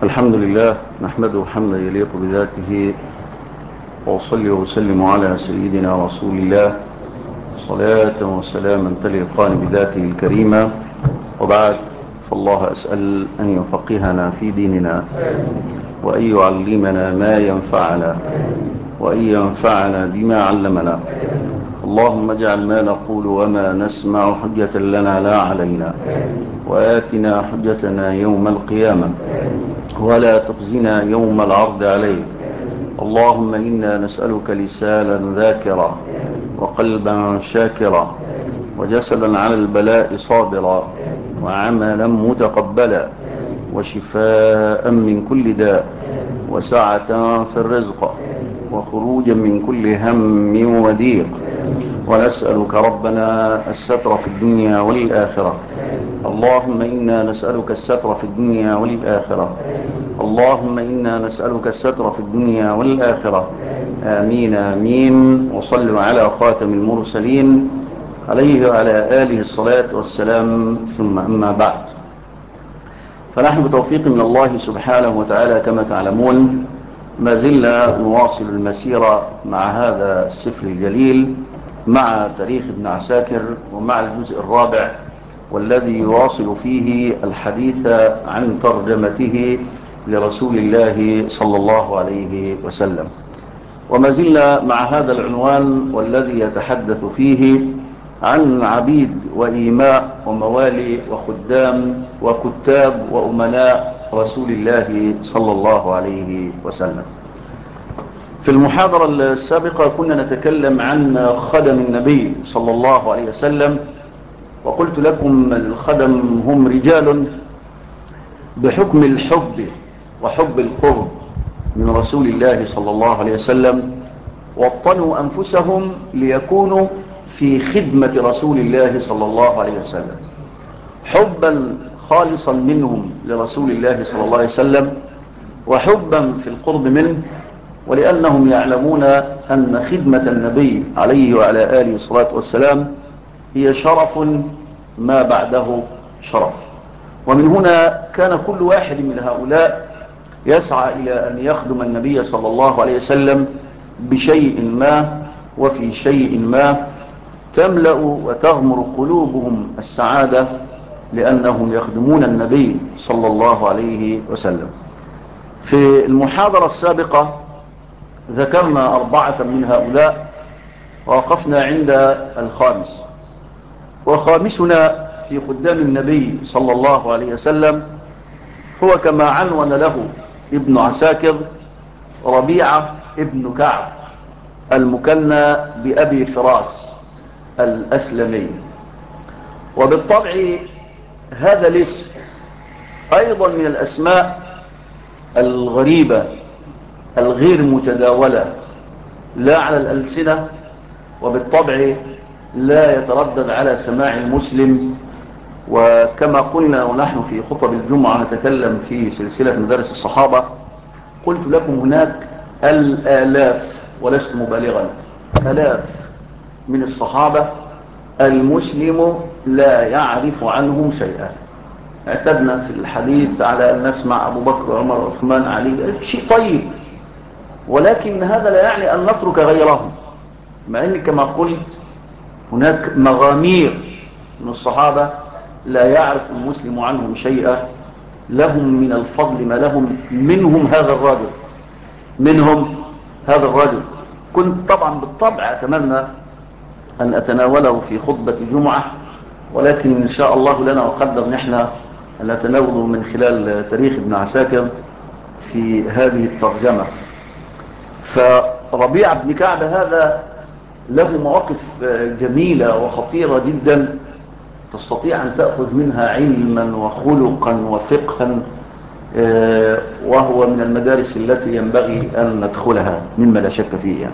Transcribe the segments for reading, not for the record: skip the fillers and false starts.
الحمد لله نحمده حمدا يليق بذاته، وأصلي وسلم على سيدنا رسول الله صلاة وسلاما تليقان بذاته الكريمة. وبعد، فالله أسأل أن يفقهنا في ديننا، وأن يعلمنا ما ينفعنا، وأن ينفعنا بما علمنا. اللهم اجعل ما نقول وما نسمع حجة لنا لا علينا، وآتنا حجتنا يوم القيامة، ولا تخزنا يوم العرض عليك. اللهم إنا نسألك لسانا ذاكرا، وقلبا شاكرا، وجسدا على البلاء صابرا، وعملا متقبلا، وشفاء من كل داء، وسعة في الرزق، وخروجا من كل هم وضيق. ونسألك ربنا الستر في الدنيا والآخرة. اللهم إنا نسألك الستر في الدنيا والآخرة. اللهم إنا نسألك الستر في الدنيا والآخرة. آمين آمين. وصلوا على خاتم المرسلين عليه وعلى آله الصلاة والسلام، ثم أما بعد. فنحن بتوفيق من الله سبحانه وتعالى كما تعلمون ما زلنا نواصل المسيرة مع هذا السفر الجليل، مع تاريخ ابن عساكر، ومع الجزء الرابع والذي يواصل فيه الحديث عن ترجمته لرسول الله صلى الله عليه وسلم. وما زلنا مع هذا العنوان والذي يتحدث فيه عن عبيد وإيماء وموالي وخدام وكتاب وأمناء رسول الله صلى الله عليه وسلم. في المحاضرة السابقة كنا نتكلم عن خدم النبي صلى الله عليه وسلم، وقلت لكم الخدم هم رجال بحكم الحب وحب القرب من رسول الله صلى الله عليه وسلم وطنوا أنفسهم ليكونوا في خدمة رسول الله صلى الله عليه وسلم، حبا خالصا منهم لرسول الله صلى الله عليه وسلم، وحبا في القرب منه، ولأنهم يعلمون أن خدمة النبي عليه وعلى آله الصلاة والسلام هي شرف ما بعده شرف. ومن هنا كان كل واحد من هؤلاء يسعى إلى أن يخدم النبي صلى الله عليه وسلم بشيء ما وفي شيء ما تملأ وتغمر قلوبهم السعادة، لأنهم يخدمون النبي صلى الله عليه وسلم. في المحاضرة السابقة ذكرنا 4 من هؤلاء، ووقفنا عند الخامس. وخامسنا في خدام النبي صلى الله عليه وسلم هو كما عنون له ابن عساكر ربيعة ابن كعب المكنى بأبي فراس الأسلمي. وبالطبع هذا الاسم أيضا من الأسماء الغريبة الغير متداولة، لا على الألسنة، وبالطبع لا يتردد على سماع المسلم. وكما قلنا ونحن في خطب الجمعة نتكلم في سلسلة مدارس الصحابة، قلت لكم هناك الآلاف ولست مبالغا، آلاف من الصحابة المسلم لا يعرف عنهم شيئا. اعتدنا في الحديث على أن نسمع أبو بكر عمر عثمان علي، شيء طيب، ولكن هذا لا يعني أن نترك غيرهم، مع أن كما قلت هناك مغامير من الصحابة لا يعرف المسلم عنهم شيئا، لهم من الفضل ما لهم. منهم هذا الرجل كنت طبعا بالطبع أتمنى أن أتناوله في خطبة جمعة، ولكن إن شاء الله لنا وقدر نحن أن نتناوله من خلال تاريخ ابن عساكر في هذه الترجمة. فربيع بن كعب هذا له مواقف جميلة وخطيرة جدا، تستطيع أن تأخذ منها علما وخلقا وفقها، وهو من المدارس التي ينبغي أن ندخلها مما لا شك فيه.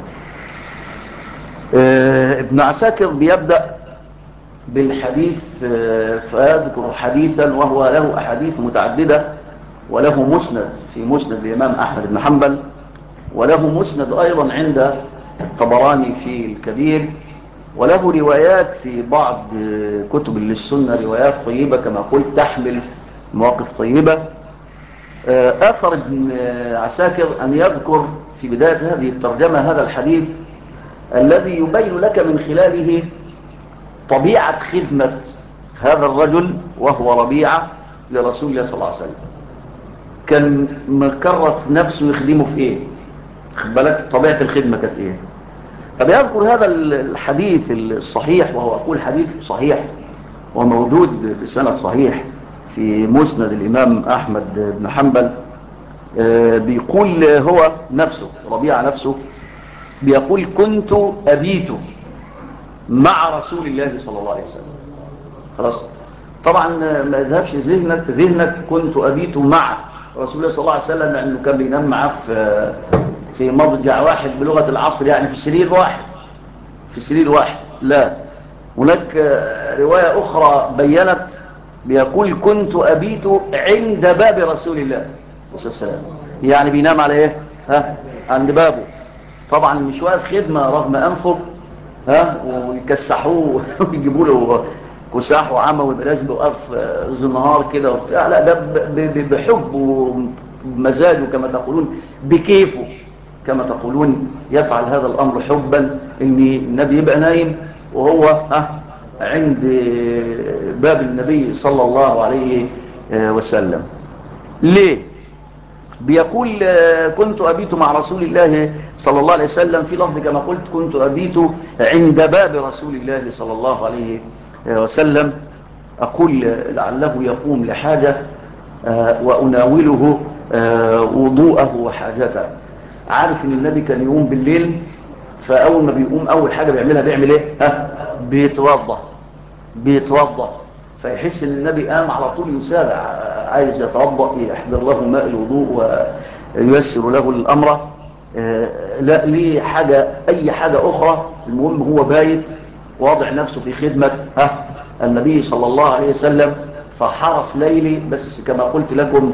ابن عساكر بيبدأ بالحديث، فيذكر حديثا وهو له أحاديث متعددة، وله مسند في مسند الإمام أحمد بن حنبل، وله مسند أيضا عند الطبراني في الكبير، وله روايات في بعض كتب للسنة، روايات طيبة كما قلت تحمل مواقف طيبة. أثر ابن عساكر أن يذكر في بداية هذه الترجمة هذا الحديث الذي يبين لك من خلاله طبيعة خدمة هذا الرجل وهو ربيعة لرسول الله صلى الله عليه وسلم. كان مكرث نفسه يخدمه في ايه؟ خد بالك طبيعة الخدمة كانت ايه؟ فبيذكر هذا الحديث الصحيح، وهو أقول حديث صحيح وموجود بسند صحيح في مسند الإمام أحمد بن حنبل. بيقول هو نفسه ربيعة نفسه بيقول كنت أبيت مع رسول الله صلى الله عليه وسلم. خلاص طبعا ما يذهبش ذهنك كنت أبيت مع رسول الله صلى الله عليه وسلم لأنه كان بينام معه في مضجع واحد بلغة العصر، يعني في سرير واحد. لا، هناك رواية أخرى بيّنت بيقول كنت أبيت عند باب رسول الله صلى الله عليه وسلم، يعني بينام على ايه؟ عند بابه. طبعا مش واقف خدمة رغم أنفه ويكسحوه ويجيبوا له كساح وعمى ويبقى لازم يوقف النهار كده وبتاع. لا، ده بحب ومزاجه كما تقولون، بكيفه كما تقولون، يفعل هذا الأمر حبا ان النبي يبقى نايم وهو عند باب النبي صلى الله عليه وسلم. ليه؟ بيقول كنت أبيت مع رسول الله صلى الله عليه وسلم، في لفظ كما قلت كنت أبيت عند باب رسول الله صلى الله عليه وسلم. أقول لعله يقوم لحاجة وأناوله وضوءه وحاجته. عارف ان النبي كان يقوم بالليل، فأول ما بيقوم أول حاجة بيعمل ايه؟ بيتوضأ. فيحس ان النبي قام على طول يسارع عايز يتوضأ، يحضر له ماء الوضوء وييسر له الأمر. لا ليه حاجة أي حاجة أخرى، المهم هو بايت واضع نفسه في خدمة النبي صلى الله عليه وسلم. فحرص ليلي بس كما قلت لكم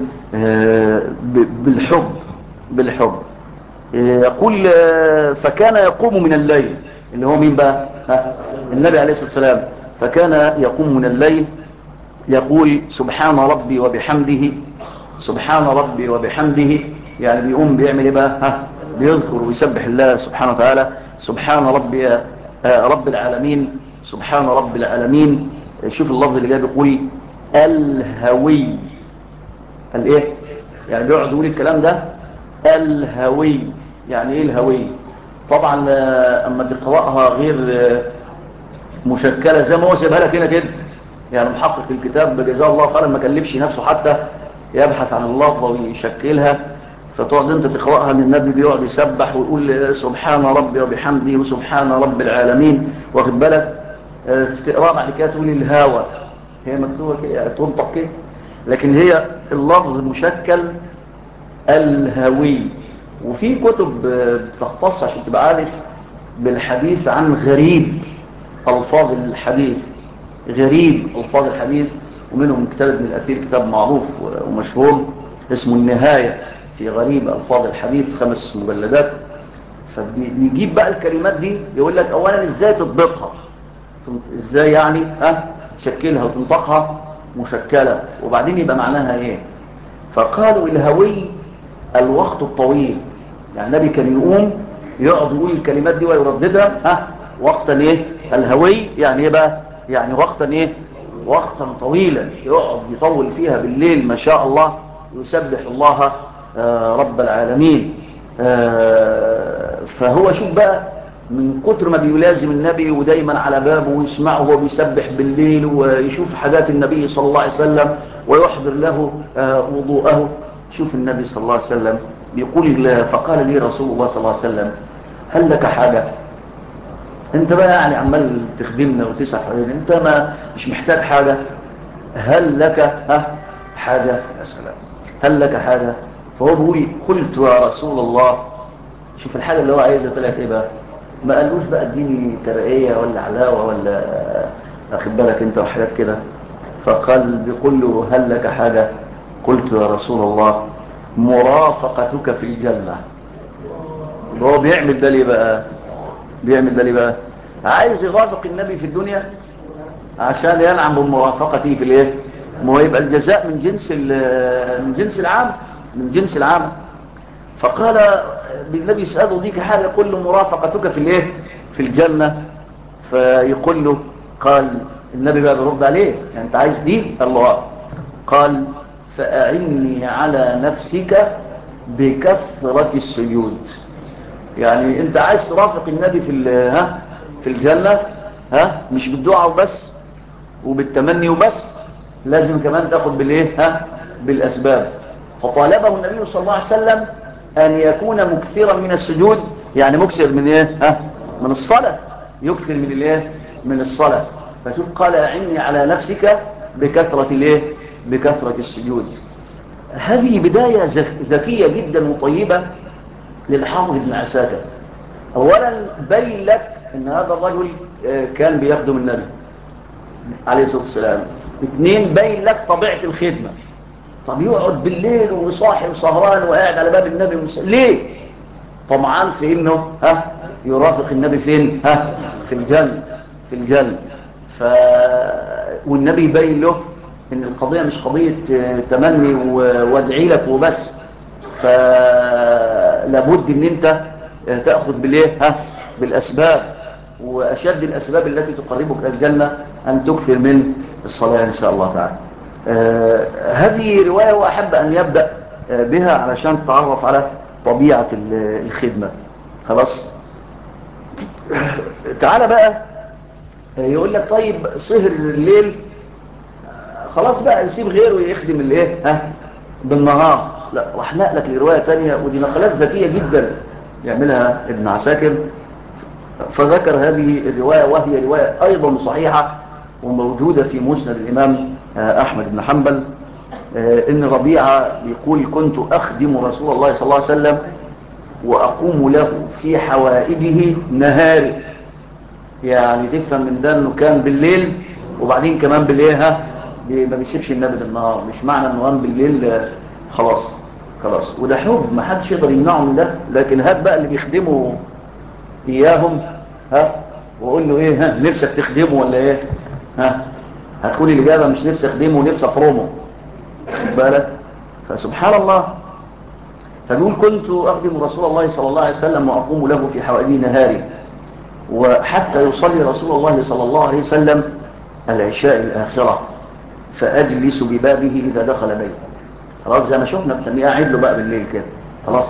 بالحب. يقول فكان يقوم من الليل، اللي هو مين بقى؟ النبي عليه الصلاة والسلام. فكان يقوم من الليل يقول سبحان ربي وبحمده، سبحان ربي وبحمده. يعني بيقوم بيعمل ايه بقى؟ بيذكر ويسبح الله سبحانه وتعالى. سبحان ربي رب العالمين، سبحان رب العالمين. شوف اللفظ اللي جاي بيقول الهوي. الايه؟ يعني بيقعد يقول الكلام ده الهوي. يعني ايه الهوي؟ طبعا اما تقرأها غير مشكلة زي ما هو سيبها لك هنا كده، يعني محقق الكتاب جزاه الله خيرا ما كلفش نفسه حتى يبحث عن اللفظة ويشكلها، فتقعد انت تقرأها ان النبي بيقعد يسبح ويقول سبحان ربي وبحمده وسبحان رب العالمين، واخد بالك؟ تقرأ بعد كده تقول الهاوى، هي مكتوبة كده يعني تنطق كده، لكن هي اللفظ مشكل الهوي. وفي كتب بتختص عشان تبقى عارف بالحديث عن غريب ألفاظ الحديث، غريب ألفاظ الحديث. ومنهم كتاب ابن الأثير، كتاب معروف ومشهور اسمه النهاية في غريب ألفاظ الحديث، 5 مجلدات. فبيجيب بقى الكلمات دي يقول لك أولا إزاي تضبطها، إزاي يعني تشكلها وتنطقها مشكلة، وبعدين يبقى معناها إيه. فقالوا الهوي الوقت الطويل، يعني النبي كان يقوم يقعد يقول الكلمات دي ويرددها وقتا ايه؟ الهوي يعني ايه بقى؟ يعني وقتا ايه؟ وقتا طويلا، يقعد يطول فيها بالليل ما شاء الله، يسبح الله رب العالمين. فهو شوف بقى من كتر ما بيلازم النبي ودايما على بابه ويسمعه وهو بيسبح بالليل ويشوف حاجات النبي صلى الله عليه وسلم ويحضر له وضوءه. شوف النبي صلى الله عليه وسلم بيقول فقال لي رسول الله صلى الله عليه وسلم هل لك حاجة؟ انت بقى يعني عمال تخدمنا وتسعف علينا، انت ما مش محتاج حاجة؟ هل لك حاجة؟ يا سلام، هل لك حاجة؟ فهو بيقول قلت يا رسول الله. شوف الحاجة اللي هو عايزها طلعت ايه بقى؟ ما قالوش بقى اديني ترقية ولا علاوة ولا اخد بالك انت وحاجات كده. فقال بيقول له هل لك حاجة؟ قلت يا رسول الله مرافقتك في الجنة. هو بيعمل ده ليه بقى؟ عايز يرافق النبي في الدنيا عشان ينعم بمرافقته في الايه؟ ما هو يبقى الجزاء من جنس العام. من جنس العمل. فقال بالنبي يسأله ديك حاجة، يقول له مرافقتك في الايه في الجنة. فيقول له، قال النبي بقى بيرد عليه، يعني انت عايز دي؟ الله قال فأعني على نفسك بكثرة السجود. يعني انت عايز ترافق النبي في الجنة، مش بالدعاء وبس وبالتمني وبس، لازم كمان تاخد بالايه بالاسباب. فطالبه النبي صلى الله عليه وسلم ان يكون مكثرا من السجود، يعني مكثر من ايه من الصلاة، يكثر من الايه من الصلاة. فشوف قال اعني على نفسك بكثرة الايه بكثرة السجود. هذه بداية ذكية جدا وطيبة للحافظ ابن عساكر. اولا بين لك ان هذا الرجل كان بيخدم النبي عليه الصلاة والسلام. اثنين بين لك طبيعة الخدمة. طب يقعد بالليل وصاحي وسهران وقاعد على باب النبي ليه؟ طمعان في انه يرافق النبي فين في الجنة والنبي يبين له ان القضية مش قضية تمني وادعي لك وبس، فلابد ان انت تأخذ بالايه بالاسباب، واشد الاسباب التي تقربك الى الجنة ان تكثر من الصلاة ان شاء الله تعالى. هذه رواية وأحب أن يبدأ بها علشان تتعرف على طبيعة الخدمة. خلاص، تعال بقى يقول لك طيب سهر الليل خلاص بقى يسيب غيره يخدم الايه بالنهار. لا، راح نقلك لرواية تانية، ودي نقلات ذكية جدا يعملها ابن عساكر. فذكر هذه الرواية، وهي رواية أيضا صحيحة وموجودة في مسند الإمام أحمد بن حنبل، إن ربيعة يقول كنت أخدم رسول الله صلى الله عليه وسلم وأقوم له في حوائجه نهاري. يعني تفهم من ده أنه كان بالليل وبعدين كمان بالليل ما بيسيبش النبي بالنهار. مش معنى أنه قام بالليل خلاص، وده حب ما حدش يقدر يمنعه من ده. لكن هات بقى اللي بيخدموا إياهم وقول له ايه نفسك تخدمه ولا ايه هتقول الإجابة مش نفسي أخدمه ونفسي أفرمه. خد بالك. فسبحان الله، فبيقول كنت أخدم رسول الله صلى الله عليه وسلم وأقوم له في حوائجه نهاري، وحتى يصلي رسول الله صلى الله عليه وسلم العشاء الآخرة فأجلس ببابه إذا دخل بيته. خلاص زي ما شفنا بتنية قاعد له بقى بالليل كده. خلاص،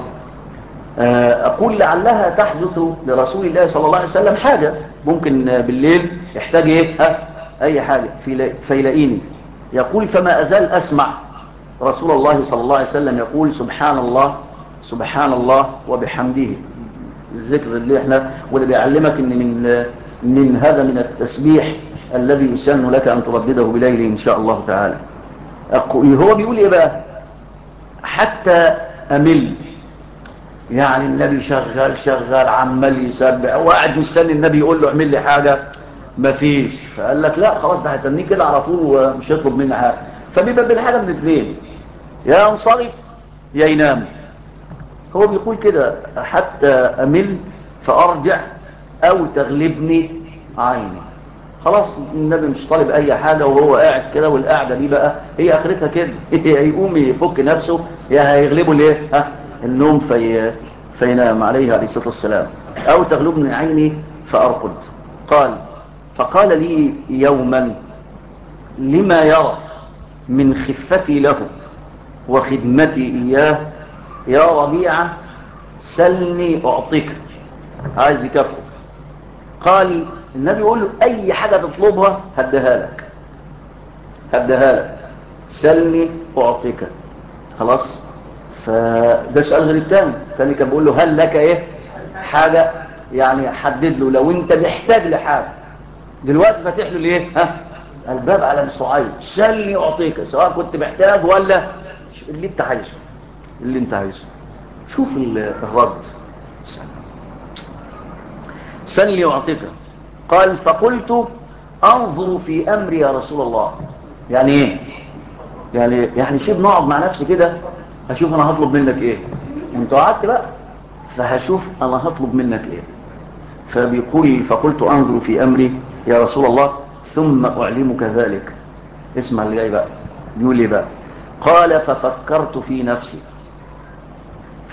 أقول لعلها تحدث لرسول الله صلى الله عليه وسلم حاجة، ممكن بالليل يحتاج أي حاجة فيلاقيني. يقول فما أزال أسمع رسول الله صلى الله عليه وسلم يقول سبحان الله وبحمده. الذكر اللي احنا واللي بيعلمك ان من هذا من التسبيح الذي يسن لك أن تردده بليل إن شاء الله تعالى. هو بيقول إيه بقى؟ حتى أمل. يعني النبي شغال عمال يسبح وقاعد مستني النبي يقول له اعمل لي حاجة، مفيش. فقال لك لا خلاص ده هتنيه كده على طول ومش هيطلب مني حاجة. فبيبقى بالحاجة من الاثنين، يا انصرف يا ينام. هو بيقول كده حتى أمل فأرجع أو تغلبني عيني. خلاص النبي مش طالب أي حاجة وهو قاعد كده، والقعدة دي بقى هي آخرتها كده هيقوم يفك نفسه يا هيغلبه ليه النوم فينام عليه الصلاة والسلام، أو تغلبني عيني فأرقد. فقال لي يوما لما يرى من خفتي له وخدمتي إياه يا ربيعة سلني أعطيك. عايز يكافئه. قال النبي يقول له أي حاجة تطلبها هديها لك سلني أعطيك. خلاص. فده سؤال غير الثاني كان بيقول له هل لك حاجة، يعني حدد له لو انت محتاج لحاجة دلوقتي فاتح له ليه الباب على مصراعيه سلني أعطيك، سواء كنت محتاج ولا اللي انت عايزه. شوف الرد سلني أعطيك. قال فقلت أنظر في أمري يا رسول الله. يعني ايه؟ يعني سيب نقعد مع نفسي كده هشوف انا هطلب منك ايه. انت قعدت بقى فهشوف انا هطلب منك ايه. فبيقول فقلت انظر في امري يا رسول الله ثم اعلمك ذلك. اسمع اللي جاي بقى، بيقول لي بقى قال ففكرت في نفسي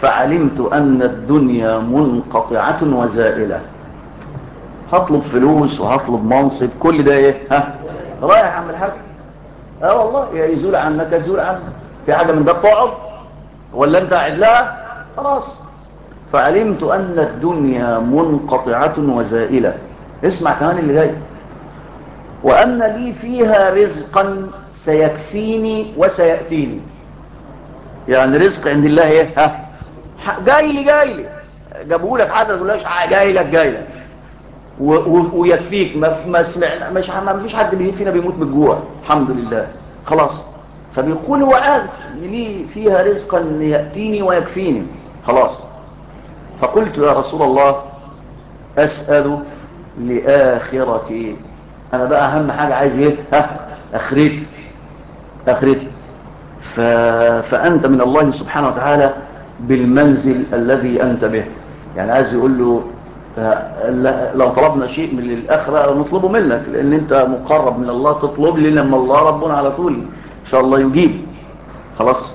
فعلمت أن الدنيا منقطعة وزائلة. هطلب فلوس وهطلب منصب، كل ده ايه؟ رايح يا عم الحاج. والله يا يزول عنك يزول عنك. في حاجة من ده بتقعد ولا انت قاعد لها؟ خلاص. فعلمت أن الدنيا منقطعة وزائلة. اسمع كمان اللي جاي. وأن لي فيها رزقا سيكفيني وسيأتيني. يعني رزق عند الله ايه؟ جاي لي جابوا لك حاجه تقول لك جاي لك ويكفيك. ما سمعنا، ما فيش حد فينا بيموت من الجوع الحمد لله. خلاص. فبيقول هو عارف ان لي فيها رزقا ياتيني ويكفيني. خلاص. فقلت يا رسول الله اسال لاخرتي. انا بقى اهم حاجه عايز ايه؟ اخرتي. فانت من الله سبحانه وتعالى بالمنزل الذي انت به. يعني عايز يقول له لو طلبنا شيء من الآخرة نطلبه منك، لأن أنت مقرب من الله. تطلب لي لما الله ربنا على طول إن شاء الله يجيب. خلاص.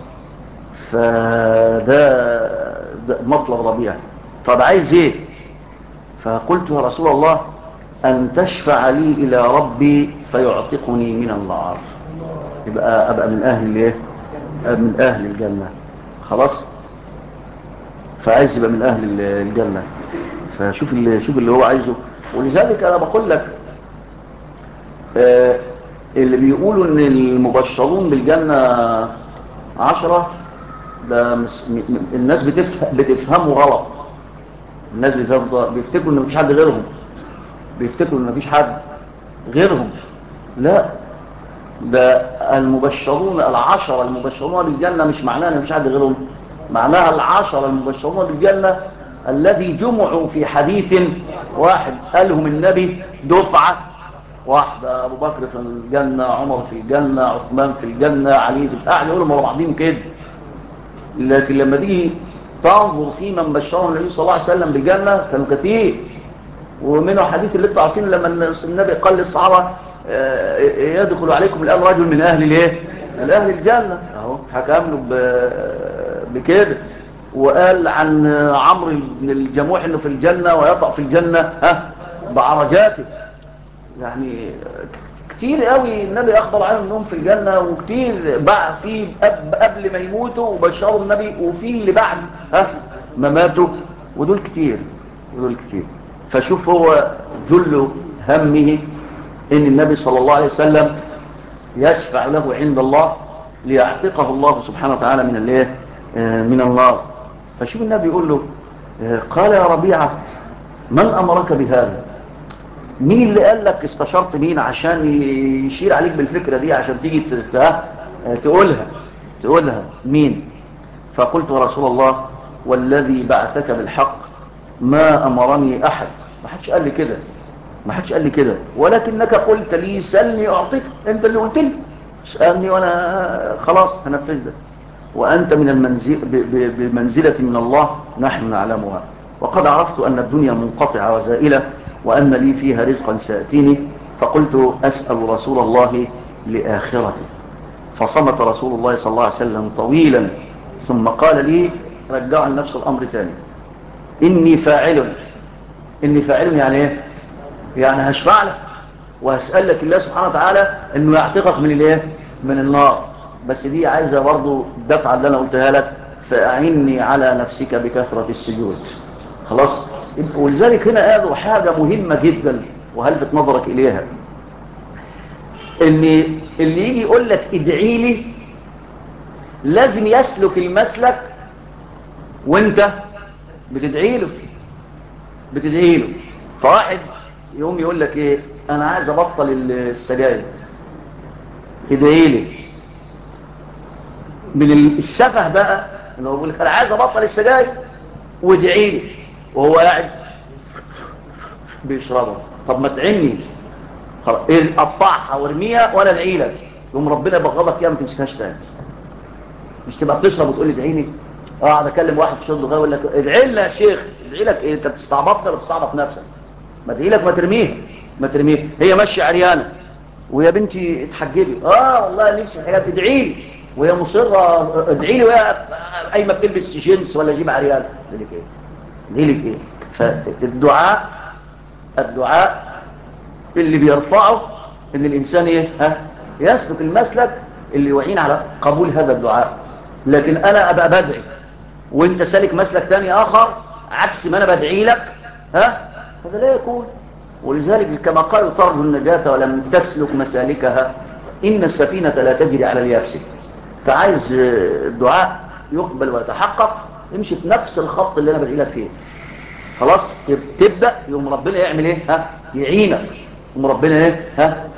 ده مطلب ربيع. طب عايز إيه؟ فقلت يا رسول الله أن تشفع لي إلى ربي فيعتقني من النار. يبقى أبقى من أهل الإيه؟ من أهل الجنة. خلاص. فعايز يبقى من أهل الجنة. فشوف اللي هو عايزه. ولذلك أنا بقول لك اللي بيقولوا ان المبشرون بالجنة 10 ده الناس بتفهمه غلط. الناس بيفتكروا ان مفيش حد غيرهم. لا، ده المبشرون 10 المبشرون بالجنة مش معناها ان مفيش حد غيرهم. معناها 10 المبشرون بالجنة الذي جمعوا في حديث واحد قالهم النبي دفعة واحدة. أبو بكر في الجنة، عمر في الجنة، عثمان في الجنة، علي في الأعلى، يقولوا مع بعضهم كده. لكن لما تيجي تنظر في من بشرهم النبي صلى الله عليه وسلم بالجنة كانوا كثير. ومنه حديث اللي انتوا عارفين لما النبي قال للصحابة يدخل عليكم الآن رجل من أهل الايه؟ من أهل الجنة. اهو حكم له بكده. وقال عن عمرو بن الجموح انه في الجنة ويطأ في الجنة بعرجاته. يعني كتير قوي النبي اخبر عنهم انهم في الجنة، وكتير بقى في قبل ما يموتوا وبشروا النبي، وفي اللي بعد ما ماتوا. ودول كتير. فشوف هو جل همه ان النبي صلى الله عليه وسلم يشفع له عند الله ليعتقه الله سبحانه وتعالى من الايه؟ من النار. فشوف النبي يقول له قال يا ربيعة من امرك بهذا؟ مين اللي قال لك استشرت مين عشان يشير عليك بالفكرة دي عشان تيجي تقولها مين؟ فقلت يا رسول الله والذي بعثك بالحق ما أمرني أحد. ما حدش قال لي كده ولكنك قلت لي سألني أعطيك. أنت اللي قلت لي سألني وأنا خلاص هنفذ ده. وأنت بمنزلة من الله نحن نعلمها. وقد عرفت أن الدنيا منقطعة وزائلة وأن لي فيها رزقا سيأتيني. فقلت أسأل رسول الله لآخرته. فصمت رسول الله صلى الله عليه وسلم طويلا ثم قال لي رجع نفس الأمر تاني. إني فاعل يعني إيه؟ يعني هشفع لك وهسأل لك الله سبحانه وتعالى إنه يعتقك من الإيه؟ من النار. بس دي عايزة برضو الدفعة اللي أنا قلتها لك. فأعني على نفسك بكثرة السجود. خلاص. ولذلك هنا قالوا حاجة مهمة جدا وهلفت نظرك إليها. إن اللي يجي يقول لك ادعي لي لازم يسلك المسلك وانت بتدعي له. فواحد يوم يقول لك ايه؟ انا عايز ابطل السجاير ادعي لي. من السفه بقى انه يقول لك انا عايز ابطل السجاير وادعي لي وهو قاعد بيشربها. طب ما تعني خلاص قطعها وارميها وانا ادعي لك. يوم ربنا يبغضك فيها ما تمسكهاش تاني. مش تبقى بتشرب وتقول لي ادعي لي. اقعد اكلم واحد في شرب يقول لك ادعي لنا يا شيخ. ادعي لك ايه؟ انت بتستعبطنا ولا بتستعبط نفسك؟ ما ادعي لك ما ترميها. هي ماشيه عريانه ويا بنتي اتحجبي. والله نفسي الحاجات ادعي لي وهي مصره ادعي لي وهي قايمه بتلبس جينز ولا جيب عريان، دي لك ايه؟ دي لك ايه؟ فالدعاء اللي بيرفعه ان الانسان ايه؟ يسلك المسلك اللي يعين على قبول هذا الدعاء. لكن انا ابقى بدعي وانت سالك مسلك تاني اخر عكس ما انا بدعي لك، هذا لا يكون. ولذلك كما قالوا ترجو النجاة ولم تسلك مسالكها ان السفينة لا تجري على اليابس. فعايز الدعاء يقبل ويتحقق، امشي في نفس الخط اللي انا بدعي لك فيه. خلاص تبدأ يوم ربنا يعمل ايه؟ يعينك. يوم ربنا ايه؟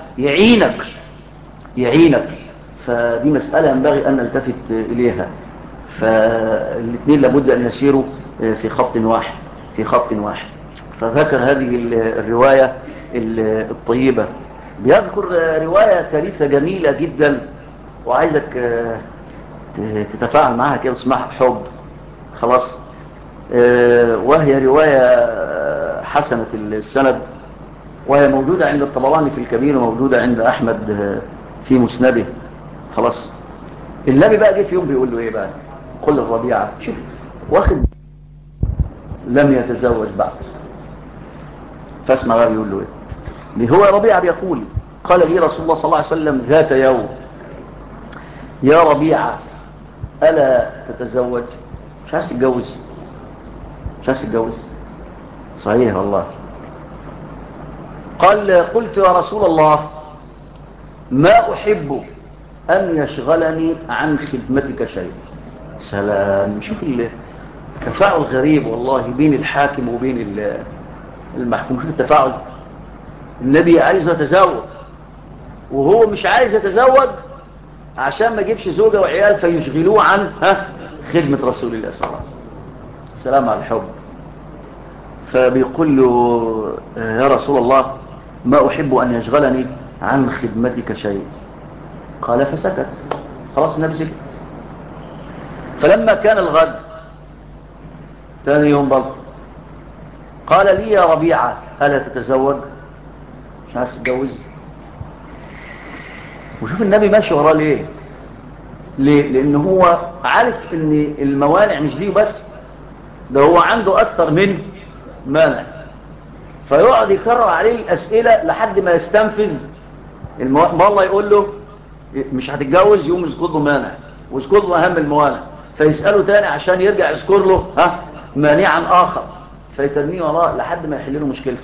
يعينك. فدي مسألة ينبغي أن نلتفت إليها. فالاثنين لابد أن يسيروا في خط واحد. فذكر هذه الرواية الطيبة. بيذكر رواية ثالثة جميلة جدا وعايزك تتفاعل معها كده وتسمعها بحب. خلاص. وهي رواية حسنة السند، وهي موجودة عند الطبراني في الكبير وموجودة عند أحمد في مسنده. خلاص. النبي بقى جه في يوم بيقول له ايه بقى؟ قل الربيعة، شوف واخد لم يتزوج بعد. فاسمع بقى بيقول له ايه. هو ربيعة بيقول قال لي رسول الله صلى الله عليه وسلم ذات يوم يا ربيعة ألا تتزوج؟ مش عايز تتجوز؟ صحيح والله. قال قلت يا رسول الله ما أحب أن يشغلني عن خدمتك شيء. سلام. شوف التفاعل غريب والله بين الحاكم وبين المحكوم. شوف التفاعل. النبي عايز يتزوج وهو مش عايز يتزوج عشان ما يجيبش زوجة وعيال فيشغلوه عن خدمة رسول الله صلى الله عليه وسلم. سلام على الحب. فبيقول له يا رسول الله ما أحب أن يشغلني عن خدمتك شيء. قال فسكت. خلاص النبي سكت. فلما كان الغد ثاني يوم برضه قال لي يا ربيعة ألا تتزوج؟ مش عايز تتجوز؟ وشوف النبي ماشي وراه ليه؟ لأن هو عارف ان الموانع مش ليه بس، ده هو عنده أكثر من مانع. فيقعد يكرر عليه الأسئلة لحد ما يستنفذ ما الله يقول له مش هتتجوز، يوم يذكر له مانع ويذكر له أهم الموانع، فيسأله تاني عشان يرجع يذكر له مانعا آخر، فيترميه وراه لحد ما يحل له مشكلته.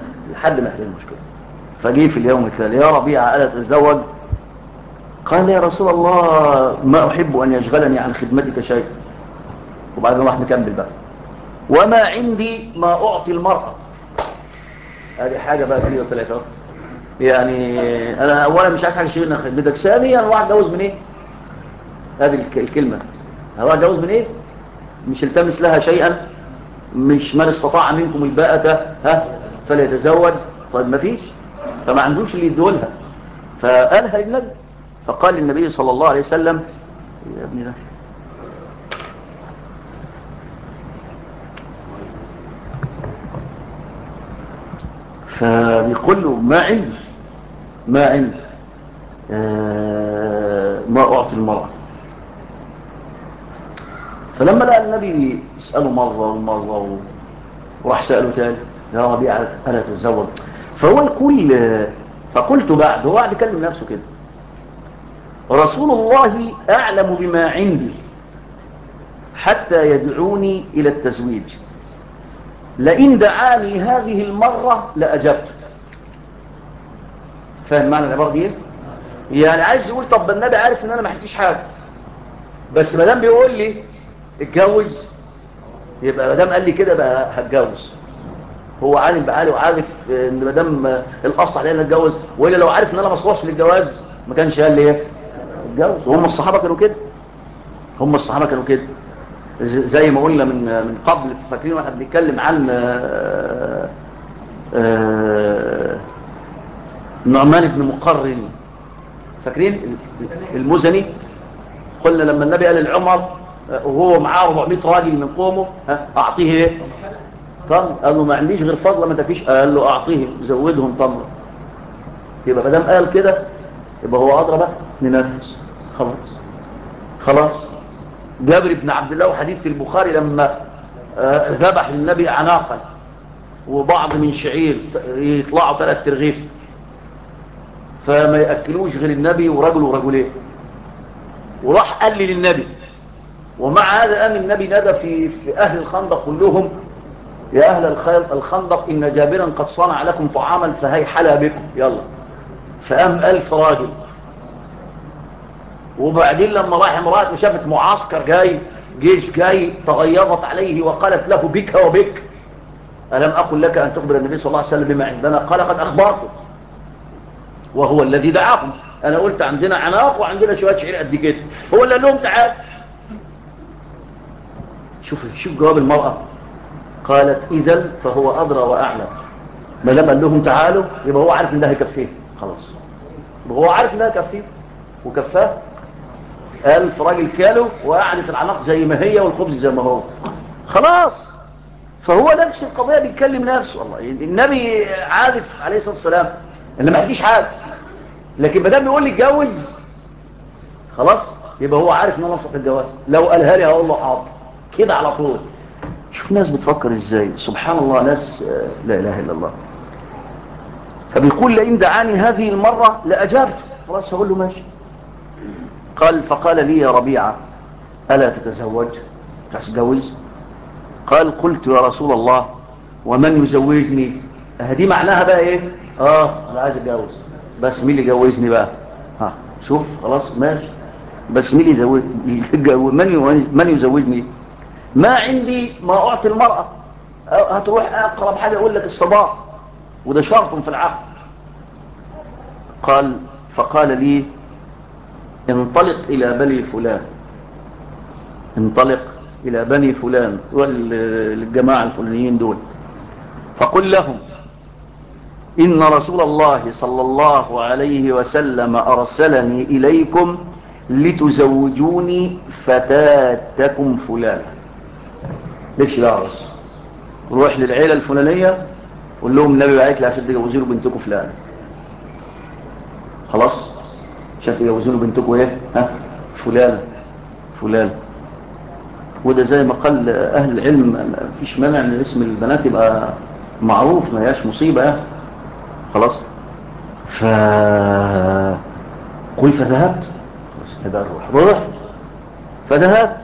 فجي في اليوم التالي يا ربيعة ألا تتزوج؟ قال يا رسول الله ما أحب أن يشغلني عن خدمتك شيء. وبعد ما راح نكمل بقى وما عندي ما أعطي المرأة. هذه حاجة بقى كده ثلاثة. يعني أنا أولا مش عايز حاجة شغلني عن خدمتك، ثانيا أنا واحد جوز من إيه؟ هذه الكلمة هو جوز من إيه؟ مش التمس لها شيئا، مش من استطاع منكم الباءة فليتزوج. طيب ما فيش، فما عندوش اللي يدولها، فقالها للنبي. فقال للنبي صلى الله عليه وسلم يا ابني ده فبيقول له ما عندي ما أعطي المرأة. فلما لقى النبي يسأله مرة ومرة وراح سأله تاني يا ربيعة ألا تتزوج؟ فهو يقول فقلت بعد، هو قاعد يكلم نفسه كده رسول الله أعلم بما عندي حتى يدعوني إلى التزويج، لئن دعاني هذه المرة لأجبت. فاهم معنى العبارة دي؟ يعني عايز يقول طب النبي عارف ان انا ما حكيتش حاجة، بس مدام بيقول لي اتجوز يبقى مدام قال لي كده بقى هتجوز. هو عالم بقالي وعارف ان مدام الاصل علينا اتجوز، والا لو عارف ان انا ما اصلحش للجواز ما كانش قال لي ايه اتجوز. وهم الصحابه كانوا كده زي ما قلنا من قبل. فاكرين واحنا بنتكلم عن نعمان بن مقرن، فاكرين المزني؟ قلنا لما النبي قال لعمر وهو معاه 400 راجل من قومه اعطيه ايه؟ تمر. قال له ما عنديش غير فضله ما تفيش. قال له اعطيه زودهم تمر. يبقى ما دام قال كده يبقى هو ادرى بقى ننفذ. خلاص جابر بن عبد الله وحديث البخاري لما ذبح للنبي عناقا وبعض من شعير يطلعوا 3 ترغيف، فما يأكلوش غير النبي ورجل ورجلين، وراح قال لي للنبي. ومع هذا قام النبي نادى في أهل الخندق كلهم: يا أهل الخندق إن جابرا قد صنع لكم طعاما فهي حلا بكم، يلا. فقام 1000 راجل. وبعدين لما راح امرأة وشافت معسكر جاي، جيش جاي، تغيظت عليه وقالت له: بك وبك، ألم أقل لك أن تخبر النبي صلى الله عليه وسلم بما عندنا؟ قال: قد أخبرته، وهو الذي دعاكم. أنا قلت عندنا عناق وعندنا شوية شعير قد كده، هو اللي قال لهم تعال. شوف جواب المرأة. قالت: إذن فهو أدرى وأعلم، ما دام قال لهم تعالوا يبقى هو عارف إن ده هيكفيه، خلاص، يبقى هو عارف إن ده هيكفيه وكفاه. 1000 راجل كالوا وقعدت العناق زي ما هي والخبز زي ما هو، خلاص. فهو نفس القضية بيتكلم نفسه. والله النبي عارف عليه الصلاة والسلام اللي ما حديش عارف، لكن ما دام بيقول لي اتجوز خلاص يبقى هو عارف ان انا انصح الجواز. لو قالها لي هقول له حاضر كده على طول. شوف ناس بتفكر ازاي، سبحان الله، ناس لا اله الا الله. فبيقول: لئن دعاني هذه المرة لأجابته، خلاص هقول له ماشي. قال: فقال لي: يا ربيعة ألا تتزوج؟ تتجوز؟ قال: قلت يا رسول الله ومن يزوجني؟ دي معناها بقى ايه؟ انا عايز اتجوز، بس مين اللي يجوزني بقى؟ شوف، خلاص ماشي، بس مين اللي من يزوجني؟ ما عندي ما اعطي المرأة. هتروح اقرب حاجة اقول لك الصداق، وده شرط في العقد. فقال لي: انطلق الى بني فلان، انطلق الى بني فلان والجماعة الفلانيين دول، فقل لهم: إن رسول الله صلى الله عليه وسلم أرسلني إليكم لتزوجوني فتاتكم فلانة. ليش لا بس روح للعيلة الفلانية قول لهم النبي بعت لي عشان تجوزوا له بنتكم فلانة، خلاص، عشان تجوزوا له بنتكم ايه؟ فلانة. وده زي ما قال أهل العلم مفيش مانع ان اسم البنات يبقى معروف، ما هياش مصيبة، خلاص. قل فذهبت، خلاص هذا رحت فذهبت.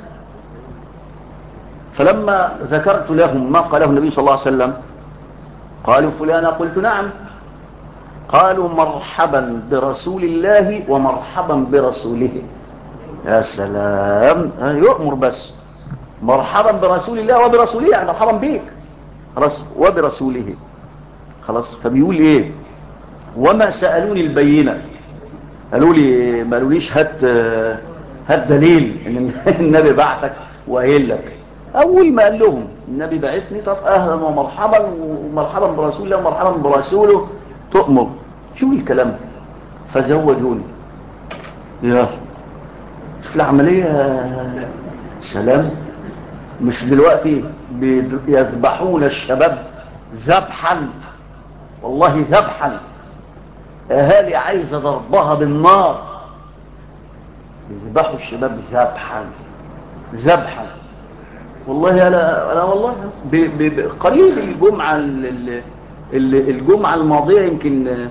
فلما ذكرت لهم ما قاله النبي صلى الله عليه وسلم قالوا: فلانة. قلت: نعم. قالوا: مرحبا برسول الله ومرحبا برسوله. يا سلام، يؤمر بس مرحبا برسول الله وبرسوله، يعني مرحبا بيك، خلاص، وبرسوله، خلاص. فبيقول ايه؟ وما سألوني البينة، قالوا لي ما قالوليش هات دليل ان النبي بعتك وقايل لك. اول ما قال لهم النبي بعتني، طب اهلا ومرحبا ومرحبا برسول الله ومرحبا برسوله، تؤمر. شو الكلام؟ فزوجوني. يا شوف العملية، سلام. مش دلوقتي يذبحون الشباب ذبحا، والله ذبحا، اهالي عايزه ضربها بالنار، يذبحوا الشباب ذبحا. والله انا والله قريب الجمعه الماضيه يمكن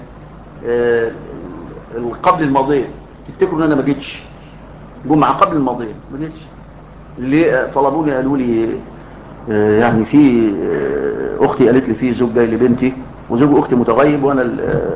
قبل الماضيه، تفتكروا ان انا ما جيتش جمعه قبل الماضيه؟ ما جيتش ليه؟ طلبوني قالوا لي يعني في اختي قالت لي في زوج جاي لبنتي وزوج اختي متغيب، وانا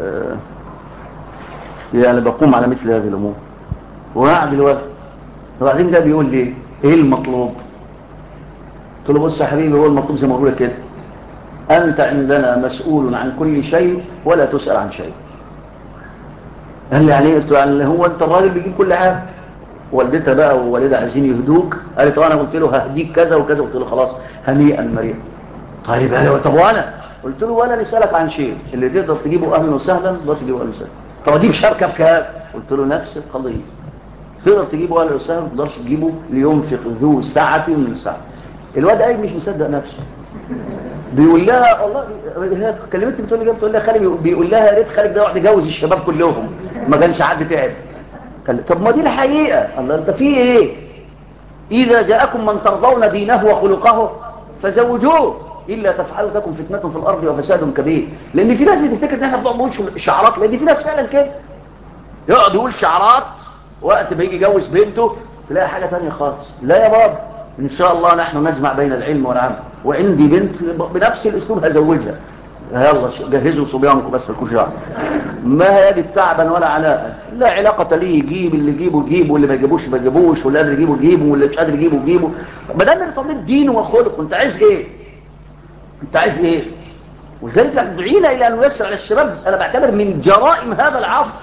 يعني بقوم على مثل هذه الامور. وقعد الولد وبعدين جاء بيقول لي: ايه المطلوب؟ قلت له: بص يا حبيبي، هو المطلوب زي ما بقول لك كده، انت عندنا مسؤول عن كل شيء ولا تسأل عن شيء. قال لي: يعني قلت له: يعني هو انت الراجل بيجيب كل حاجه؟ والدتها بقى ووالدها عايزين يهدوك. قالت: انا قلت له ههديك كذا وكذا. قلت له: خلاص، هنيئا مريئا. طيب قال: طب وانا؟ قلت له: ولا نسالك عن شيء، اللي تقدر تجيبه اهلا وسهلا، تقدر تجيبه اهلا وسهلا. طب اجيب شبكه بكام؟ قلت له: نفس القضيه، تقدر تجيبه اهلا وسهلا، ما تقدرش تجيبه لينفق ذو سعه من سعه. الواد قايم مش مصدق نفسه، بيقول لها والله، هي كلمتني بتقول لها خالي، بيقول لها يا ريت خالك ده يقعد يجوز الشباب كلهم، ما كانش حد تعب. طب ما دي الحقيقه، الله انت في ايه؟ إذا جاءكم من ترضون دينه وخلقه فزوجوه إلا تفعلوا تكن فتنة في الأرض وفساد كبير. لأن في ناس بتفتكر إن احنا بنقعد نقول شعارات، لأن في ناس فعلا كده يقعد يقول شعارات، وقت ما يجي يجوز بنته تلاقي حاجة تانية خالص. لا يا بابا، إن شاء الله نحن نجمع بين العلم والعمل، وعندي بنت بنفس الأسلوب هزوجها. يلا جهزوا صبيانكم بس الكشاع، ما يجد تعبا ولا عناء، لا علاقة ليه، يجيب اللي يجيبه يجيبه، واللي ما يجيبوش ما يجيبوش، واللي قادر يجيبه يجيبه، واللي مش قادر يجيبه يجيبه. بدل اللي طبيب دين وخلق، انت عايز ايه؟ انت عايز ايه؟ وذلك دعينا الى ان نيسر على الشباب. انا بعتبر من جرائم هذا العصر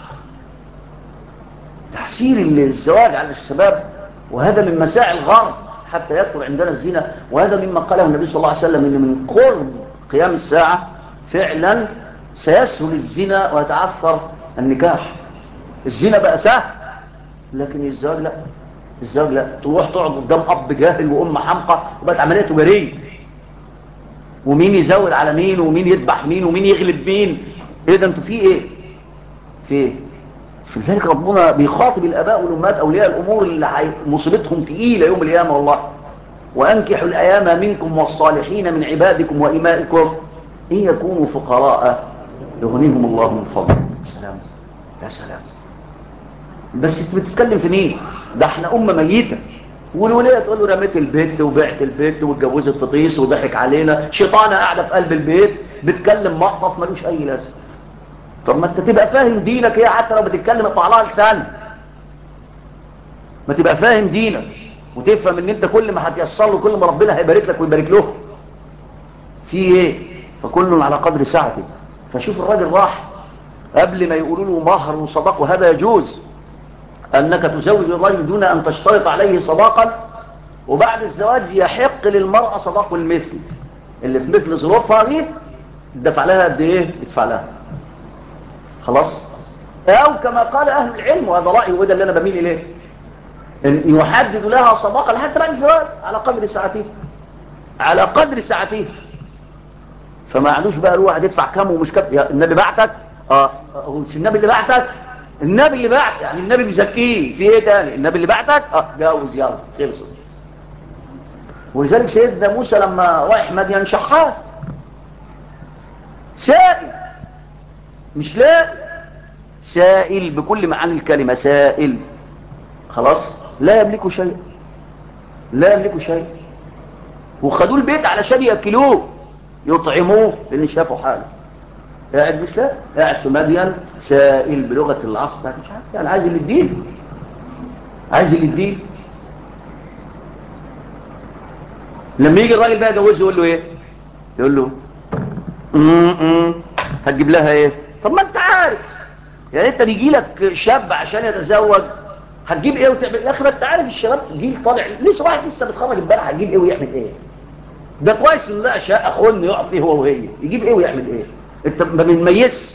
تحسير الزواج على الشباب، وهذا من مساعي الغرب حتى يكثر عندنا الزنا. وهذا مما قاله النبي صلى الله عليه وسلم، ان من قرب قيام الساعة فعلا سيسهل الزنا ويتعثر النكاح. الزنا بقى سهل، لكن الزواج لا. الزواج لا، تروح تقعد قدام اب جاهل وام حمقى، وبقت عمليه تجاريه، ومين يزود على مين، ومين يذبح مين، ومين يغلب مين. ايه ده؟ انتوا في ايه؟ في ايه؟ فلذلك ربنا بيخاطب الاباء والامهات اولياء الامور اللي مصيبتهم تقيله يوم القيامه والله. وانكحوا الايام منكم والصالحين من عبادكم وامائكم ان يكونوا فقراء يغنيهم الله من فضله. يا سلام يا سلام. بس انت بتتكلم في مين؟ ده احنا امه ميته، والوليه تقول له رميت البيت وبعت البيت واتجوزت فطيس وضحك علينا، شيطانه قاعده في قلب البيت بتكلم مقطف ملوش اي لازمه. طب ما انت تبقى فاهم دينك ايه، حتى لو بتتكلم اطلع لها لسان. ما تبقى فاهم دينك وتفهم ان انت كل ما هتيسر له كل ما ربنا هيبارك لك ويبارك له. في ايه؟ فكل على قدر سعته. فشوف الراجل راح قبل ما يقولوا له مهر وصداق، وهذا يجوز انك تزوج الرجل دون ان تشترط عليه صداقا، وبعد الزواج يحق للمرأة صداق المثل اللي في مثل ظروفها دي دفع لها قد ايه يدفع لها. خلاص. او كما قال اهل العلم، وهذا رأيي وده اللي انا بميل اليه، ان يحدد لها صداقة لحد بعد الزواج على قدر ساعته، على قدر ساعته. فما عندوش بقى الواحد يدفع كام ومش كام. يا النبي بعتك، هو مش النبي اللي بعتك، النبي اللي بعت يعني النبي مزكيه في ايه تاني؟ النبي اللي بعتك جاوز يلا خلصت. ولذلك سيدنا موسى لما رايح مدين شحات سائل، مش لا سائل بكل معاني الكلمة، سائل. خلاص. لا يملكوا شيء، لا يملكوا شيء. وخدوا البيت علشان يأكلوه يطعموه لان شافوا حاله. قاعد مش لا قاعد في مدين سائل بلغة العصر مش عارف يعني عايز اللي الدين، عايز اللي الدين. لما يجي الراجل بقى يجوزه يقول له ايه؟ يقول له هتجيب لها ايه؟ طب ما انت عارف يعني، انت بيجي لك شاب عشان يتزوج هتجيب ايه وتعمل؟ يا اخي ما انت عارف الشباب جيل طالع لسه، واحد لسه بيتخرج امبارح هتجيب ايه ويعمل ايه؟ ده كويس ان لا شقه خن يقعد فيه هو وهي، يجيب ايه ويعمل ايه؟ انت ما بنميزش.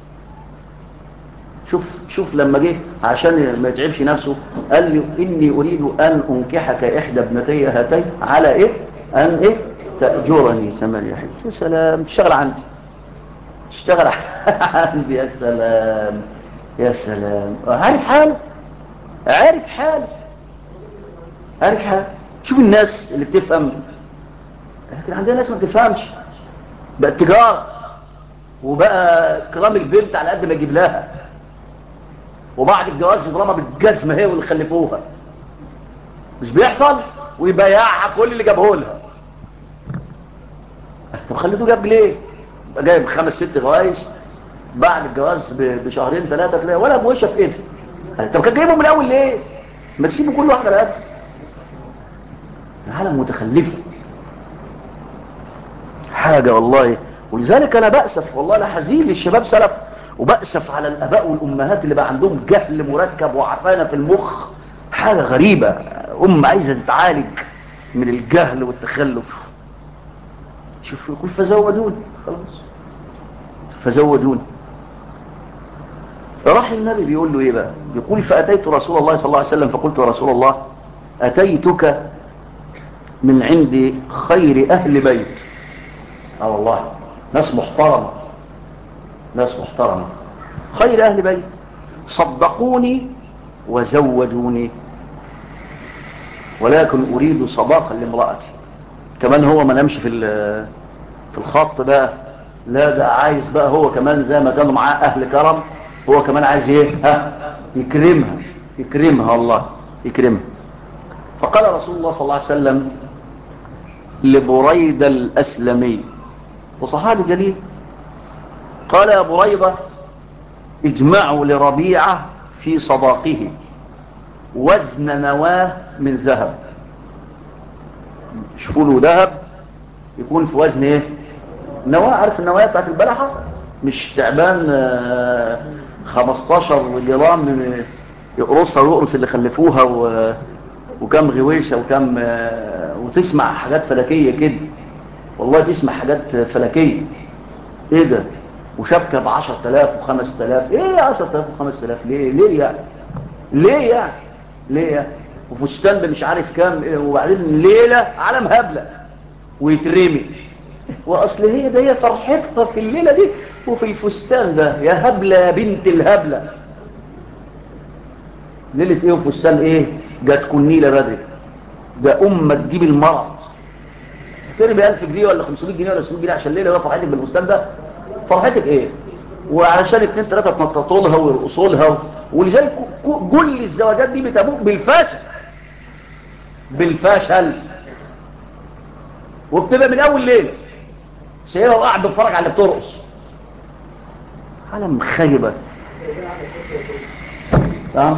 شوف لما جه عشان ما يتعبش نفسه قال لي اني اريد ان انكحك احدى ابنتي هاتين على ايه؟ ان ايه؟ تأجرني ثمانية حج. يا سلام، تشتغل عندي، تشتغل عندي. يا سلام يا سلام. عارف حاله، عارف حاله، عارف حاله. شوف الناس اللي بتفهم، لكن عندنا ناس ما بتفهمش. بقى تجارة، وبقى كرام البنت على قد ما يجيب لها، وبعد الجواز يضربها بالجزمة هي واللي خلفوها. مش بيحصل؟ ويبيعها كل اللي جابه لها. طب خليته جاب ليه؟ يبقى جايب 5 6 غوايش، بعد الجواز بشهرين 3 تلاقي ولا بوشه في ايده. طب كان جايبهم من الاول ليه؟ ما تسيبوا كل واحده لقد العالم متخلفه حاجه والله. ولذلك انا بأسف والله، انا حزين للشباب سلف، وبأسف على الاباء والامهات اللي بقى عندهم جهل مركب وعفانه في المخ. حاجه غريبه، عايزه تتعالج من الجهل والتخلف. شوف يقول فزودوني، خلاص فزودوني. راح النبي بيقول له ايه بقى؟ يقول فأتيت رسول الله صلى الله عليه وسلم فقلت يا رسول الله أتيتك من عند خير أهل بيت. والله ناس محترمة، ناس محترمة، خير أهل بيت، صدقوني وزوجوني ولكن أريد صداقا لامرأتي. كمان هو ما نمشي في الخط بقى، لا ده عايز بقى هو كمان زي ما كانوا معاه أهل كرم، هو كمان عايز ايه؟ يكرمها الله يكرمها. فقال رسول الله صلى الله عليه وسلم لبريدة الأسلمي وصحابي جليل، قال يا بريدة اجمعوا لربيعة في صداقه وزن نواه من ذهب. شوفوا له ذهب يكون في وزن ايه؟ نواه. عارف النوايا بتاعت البلحة؟ مش تعبان 15 جرام يقرصها ويقرص اللي خلفوها وكم غويشة وكم وتسمع حاجات فلكية كده، والله تسمع حاجات فلكية. ايه ده؟ وشبكة ب10,000 و5,000. ايه 10,000 و5,000 ليه؟ وفستان مش عارف كام، وبعدين ليلة على مهبلة ويترمي. واصل هي ده هي فرحتها في الليلة دي وفي الفستان ده. يا هبلة يا بنت الهبلة، ليلة ايه وفستان ايه؟ جاتكم نيلة بدري. ده تجيب المرض. ترمي 1000 جنيه ولا 500 جنيه ولا 600 جنيه عشان ليلة. فرحتك بالفستان ده؟ فرحتك ايه؟ وعشان 2 3 تنططوا لها ويرقصوا لها. ولذلك كل الزواجات دي بتبوء بالفشل وبتبقى من اول ليله سيبها وقاعد بتفرج على اللي بترقص. عالم خيبه. تمام.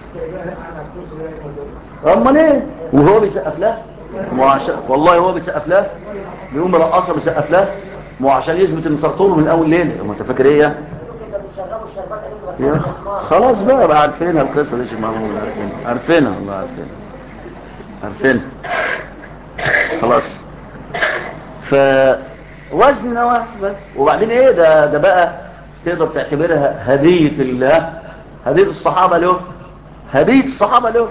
امال ايه؟ وهو بيسقف لها؟ والله هو بيسقف لها، بيقوم رقاصه بيسقف لها، مو عشان يثبت انه طرطور من اول ليله. ما انت فاكر ايه يعني؟ خلاص بقى عارفينها القصه دي. عارفينها والله عارفينها خلاص. فوزن نواه. وبعدين ايه ده بقى تقدر تعتبرها هدية الصحابة له.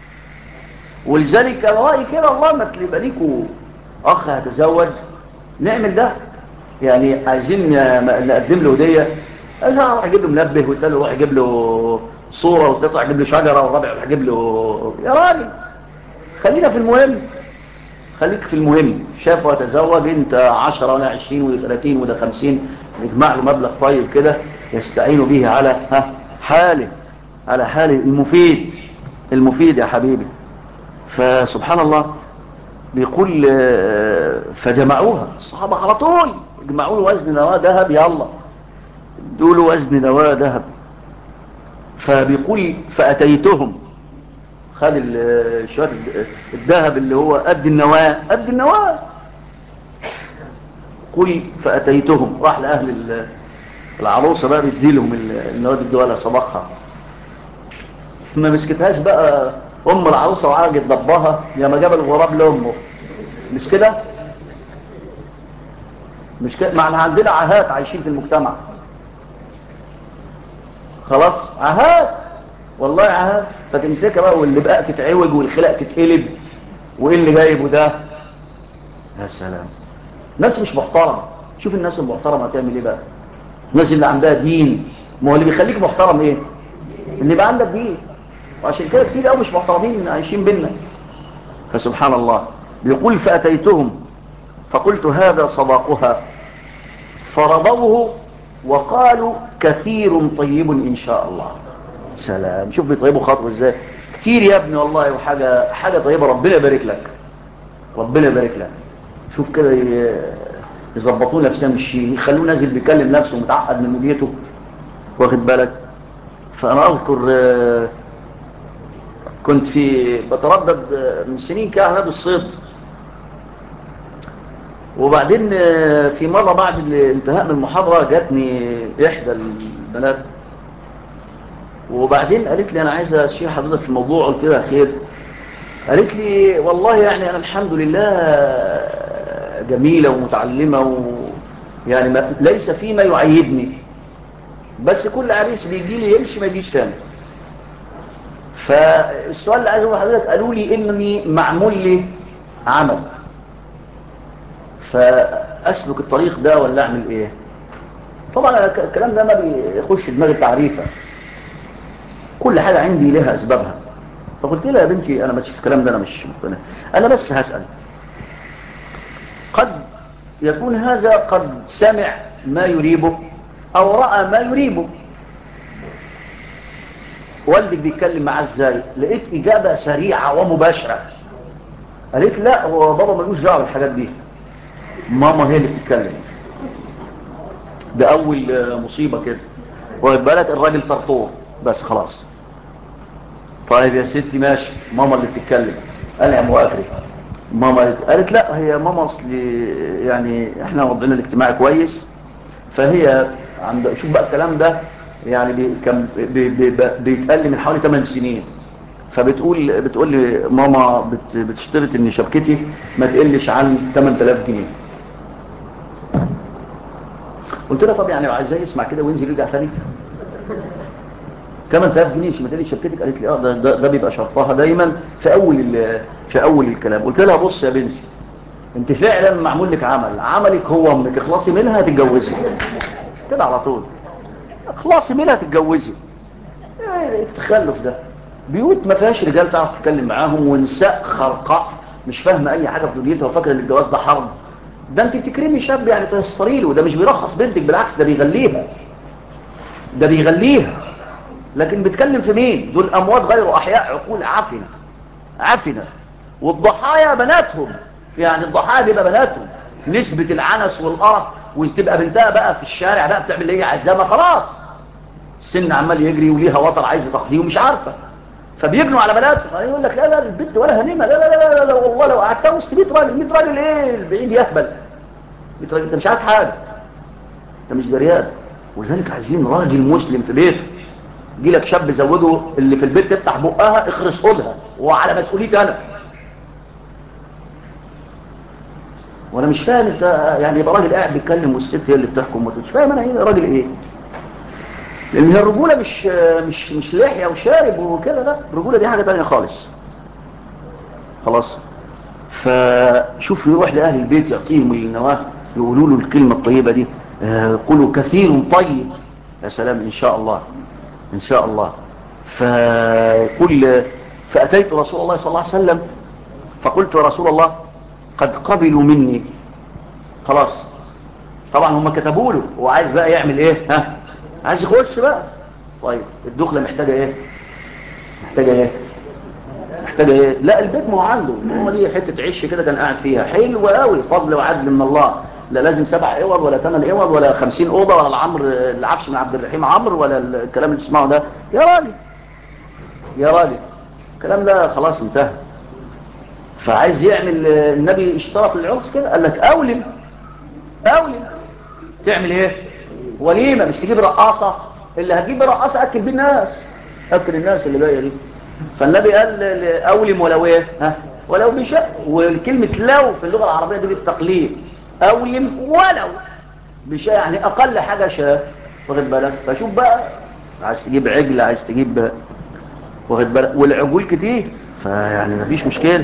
ولذلك انا رأيي كده، الله ما تبقى ليكوا اخ هتزوج نعمل ده. يعني عايزين نقدم له هدية، اروح اجيب له منبه، والتاني يروح يجيب له صورة، والتالت يجيب له شجرة، والرابع يروح يجيب له. يا راجل خلينا في المهم. خليك في المهم. شاف وتزوج انت 10 وانا 20 وده 30 وده 50، نجمع له مبلغ طيب كده يستعين به على حاله المفيد يا حبيبي. فسبحان الله بيقول فجمعوها الصحابة على طول، يجمعوا له وزن نواه ذهب. يلا ادوا له وزن نواه ذهب. فبيقول فأتيتهم، خد شوية الذهب اللي هو قد النواة. قل فأتيتهم، راح لأهل العروسة بقى بيدي لهم النواد الدولة صباحها. ما مسكتهاش بقى أم العروسة وعرجت ضبها يا ما جاب الغراب لأمه. مش كده معنى عندنا عاهات عايشين في المجتمع. خلاص عاهات، والله عاهات. فتمسكها بقى واللي بقى تتعوج والخلاق تتقلب وايه اللي جايبه ده. يا سلام، ناس مش محترمة. شوف الناس المحترمة هتعمل ايه بقى. الناس اللي عندها دين. ما هو اللي بيخليك محترم ايه؟ اللي يبقى عندك دين. وعشان كده كتير قوي مش محترمين عايشين بينا. فسبحان الله بيقول فأتيتهم فقلت هذا صداقها فرضوه وقالوا كثير طيب إن شاء الله. سلام، شوف بيطيبوا خاطره ازاي. كتير يا ابني والله، وحاجة طيبة. ربنا يبارك لك. شوف كده يظبطوا نفسهم الشيء، يخلوه نازل بيكلم نفسه متعقد من مديته، واخد بالك. فأنا أذكر كنت بتردد من سنين كده على نادي الصيد. وبعدين في مرة بعد انتهاء من المحاضرة جاتني إحدى البنات، وبعدين قالت لي أنا عايزة أشير حضرتك في الموضوع. قلت لها خير. قالت لي والله يعني أنا الحمد لله جميلة ومتعلمة يعني ليس فيما يعيبني، بس كل عريس بيجي لي يمشي ما يجيش تاني. فالسؤال اللي عايز اقول لحضرتك، قالوا لي اني معمول لي عمل، فاسلك الطريق ده ولا اعمل ايه؟ طبعا الكلام ده ما بيخش دماغي تعريفه. كل حاجه عندي لها اسبابها. فقلت لها يا بنتي انا ماشي في الكلام ده، انا مش مقتنع، انا بس هسأل. قد يكون هذا قد سمع ما يريبه او رأى ما يريبه. والدك بيتكلم معاه ازاي؟ لقيت اجابة سريعة ومباشرة. قالت لا هو بابا ملوش دعوه بالحاجات دي، ماما هي اللي بتتكلم. ده اول مصيبة كده. واخد بالك؟ الراجل طرطور بس خلاص. طيب يا ستي ماشي، ماما اللي بتتكلم. انا مؤكد ماما قالت لا هي ماما اصلي يعني احنا وضعنا الاجتماعي كويس، فهي عند شوف بقى الكلام ده يعني كان بيتقال لي من حوالي 8 سنين. بتقول لي ماما بتشترط ان شبكتي ما تقلش عن 8000 جنيه. قلت لها طب يعني عايزاه يسمع كده وينزل يرجع ثاني 8000 جنيه ما تقلش شبكتك؟ قالت لي ده بيبقى شرطها دايما في اول الكلام. قلت لها بص يا بنتي، انت فعلا معمول لك عملك هو امك، اخلصي منها تتجوزي كده على طول، اخلصي منها تتجوزي. ايه التخلف ده؟ بيوت ما فيهاش رجال تعرف تتكلم معاهم، ونساء خرقاء مش فاهمه اي حاجه في دنيتها وفاكره ان الجواز ده حرب. ده انت بتكرمي شاب يعني تيسري له، ده مش بيرخص بنتك، بالعكس ده بيغليها، ده بيغليها. لكن بيتكلم في مين؟ دول اموات غير احياء، عقول عفنه عفنه. والضحايا بناتهم، يعني الضحايا بيبقى بناتهم. نسبه العنس والقرف، وتبقى بنتها بقى في الشارع بقى بتعمل اللي هي عايزاه، ما خلاص السن عمال يجري وليها وطر عايزه تقضيه ومش عارفه، فبيجنوا على بناتهم. يقول لك لا لا البنت ولا هنيمه، لا لا لا لا, لا والله لو قعدتها وسط 100 راجل، 100 راجل ايه البعيد يهبل، 100 راجل انت مش عارف حاجه، انت مش دريان. ولذلك عايزين راجل مسلم في بيته. يجي لك شاب زوجه اللي في البيت تفتح بقها اخرسه لها وعلى مسؤوليتي انا. وانا مش فاهم انت يعني يبقى راجل قاعد بيتكلم والست هي اللي بتحكم، مش فاهم انا ايه راجل ايه. لان الرجوله مش لحيه وشارب وكده، لا الرجوله دي حاجه تانية خالص. خلاص. فشوف يروح لاهل البيت يعطيهم النواه، يقولوا له الكلمه الطيبه دي، قولوا كثير طيب. يا سلام ان شاء الله ان شاء الله. فاتيت رسول الله صلى الله عليه وسلم فقلت يا رسول الله قد قبلوا مني خلاص. طبعا هم كتبوا له، هو عايز بقى يعمل ايه؟ عايز يخش بقى. طيب الدخله محتاجه ايه؟ محتاجه ايه؟ لا البيت ما هو عنده، هو ليه حته عش كده كان قاعد فيها حلوه قوي، فضل وعدل من الله. لا لازم 7 اوض ولا 8 اوض ولا 50 اوضه ولا العفش من عبد الرحيم عمرو ولا الكلام اللي تسمعه ده. يا راجل يا راجل الكلام ده خلاص انتهى. فعايز يعمل النبي اشترط العرس كده، قال لك اولم تعمل ايه؟ وليمه، مش تجيب رقاصه، اللي هتجيب رقاصه اكل بيه الناس، اكل الناس اللي جايه دي. فالنبي قال اولم ولو ايه؟ ولو بشاء. والكلمه لو في اللغه العربيه دي بالتقليل، اولم ولو بشاء يعني اقل حاجه شاء. واخد بالك؟ فشوف بقى عايز تجيب عجل، عايز تجيب، واخد بالك؟ والعجول كتير، فيعني مفيش مشكله.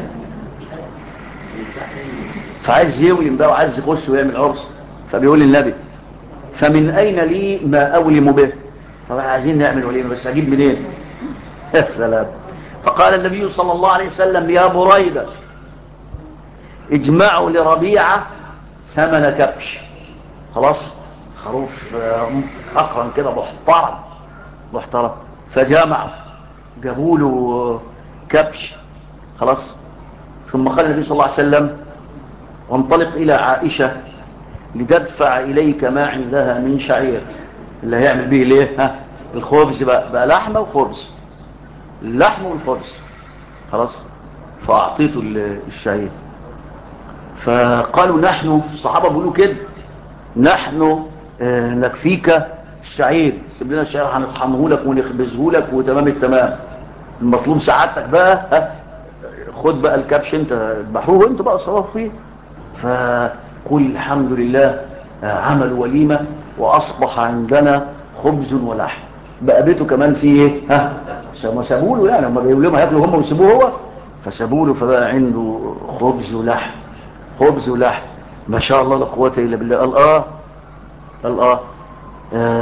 فعايز يولم بقى وعايز يخش ويعمل عرس. فبيقول للنبي فمن اين لي ما اولم به؟ طبعا عايزين نعمل وليمه بس اجيب منين؟ يا سلام. فقال النبي صلى الله عليه وسلم يا بريدة اجمعوا لربيعة 8 كبش. خلاص خروف اقرن كده محترم. فجامعوا جابوا له كبش. خلاص. ثم قال النبي صلى الله عليه وسلم وانطلق الى عائشة لتدفع اليك ما عندها من شعير، اللي هيعمل به ليه؟ الخبز بقى لحمه وخبز، اللحم والخبز. خلاص. فاعطيته الشعير. فقالوا نحن الصحابه بيقولوا كده نحن نكفيك الشعير، سيب لنا الشعير هنطحنه لك ونخبزه لك وتمام التمام. المطلوب سعادتك بقى خد بقى الكبش انت اذبحوه انت بقى صرف فيه. فقل الحمد لله عملوا وليمه واصبح عندنا خبز ولحم. بقى بيته كمان فيه ايه؟ ما سابوا له، يعني هم بيقولوا لهم هياكلوا هم ويسيبوه هو، فسابوا له فبقى عنده خبز ولحم. ما شاء الله لا قوه الا بالله. قال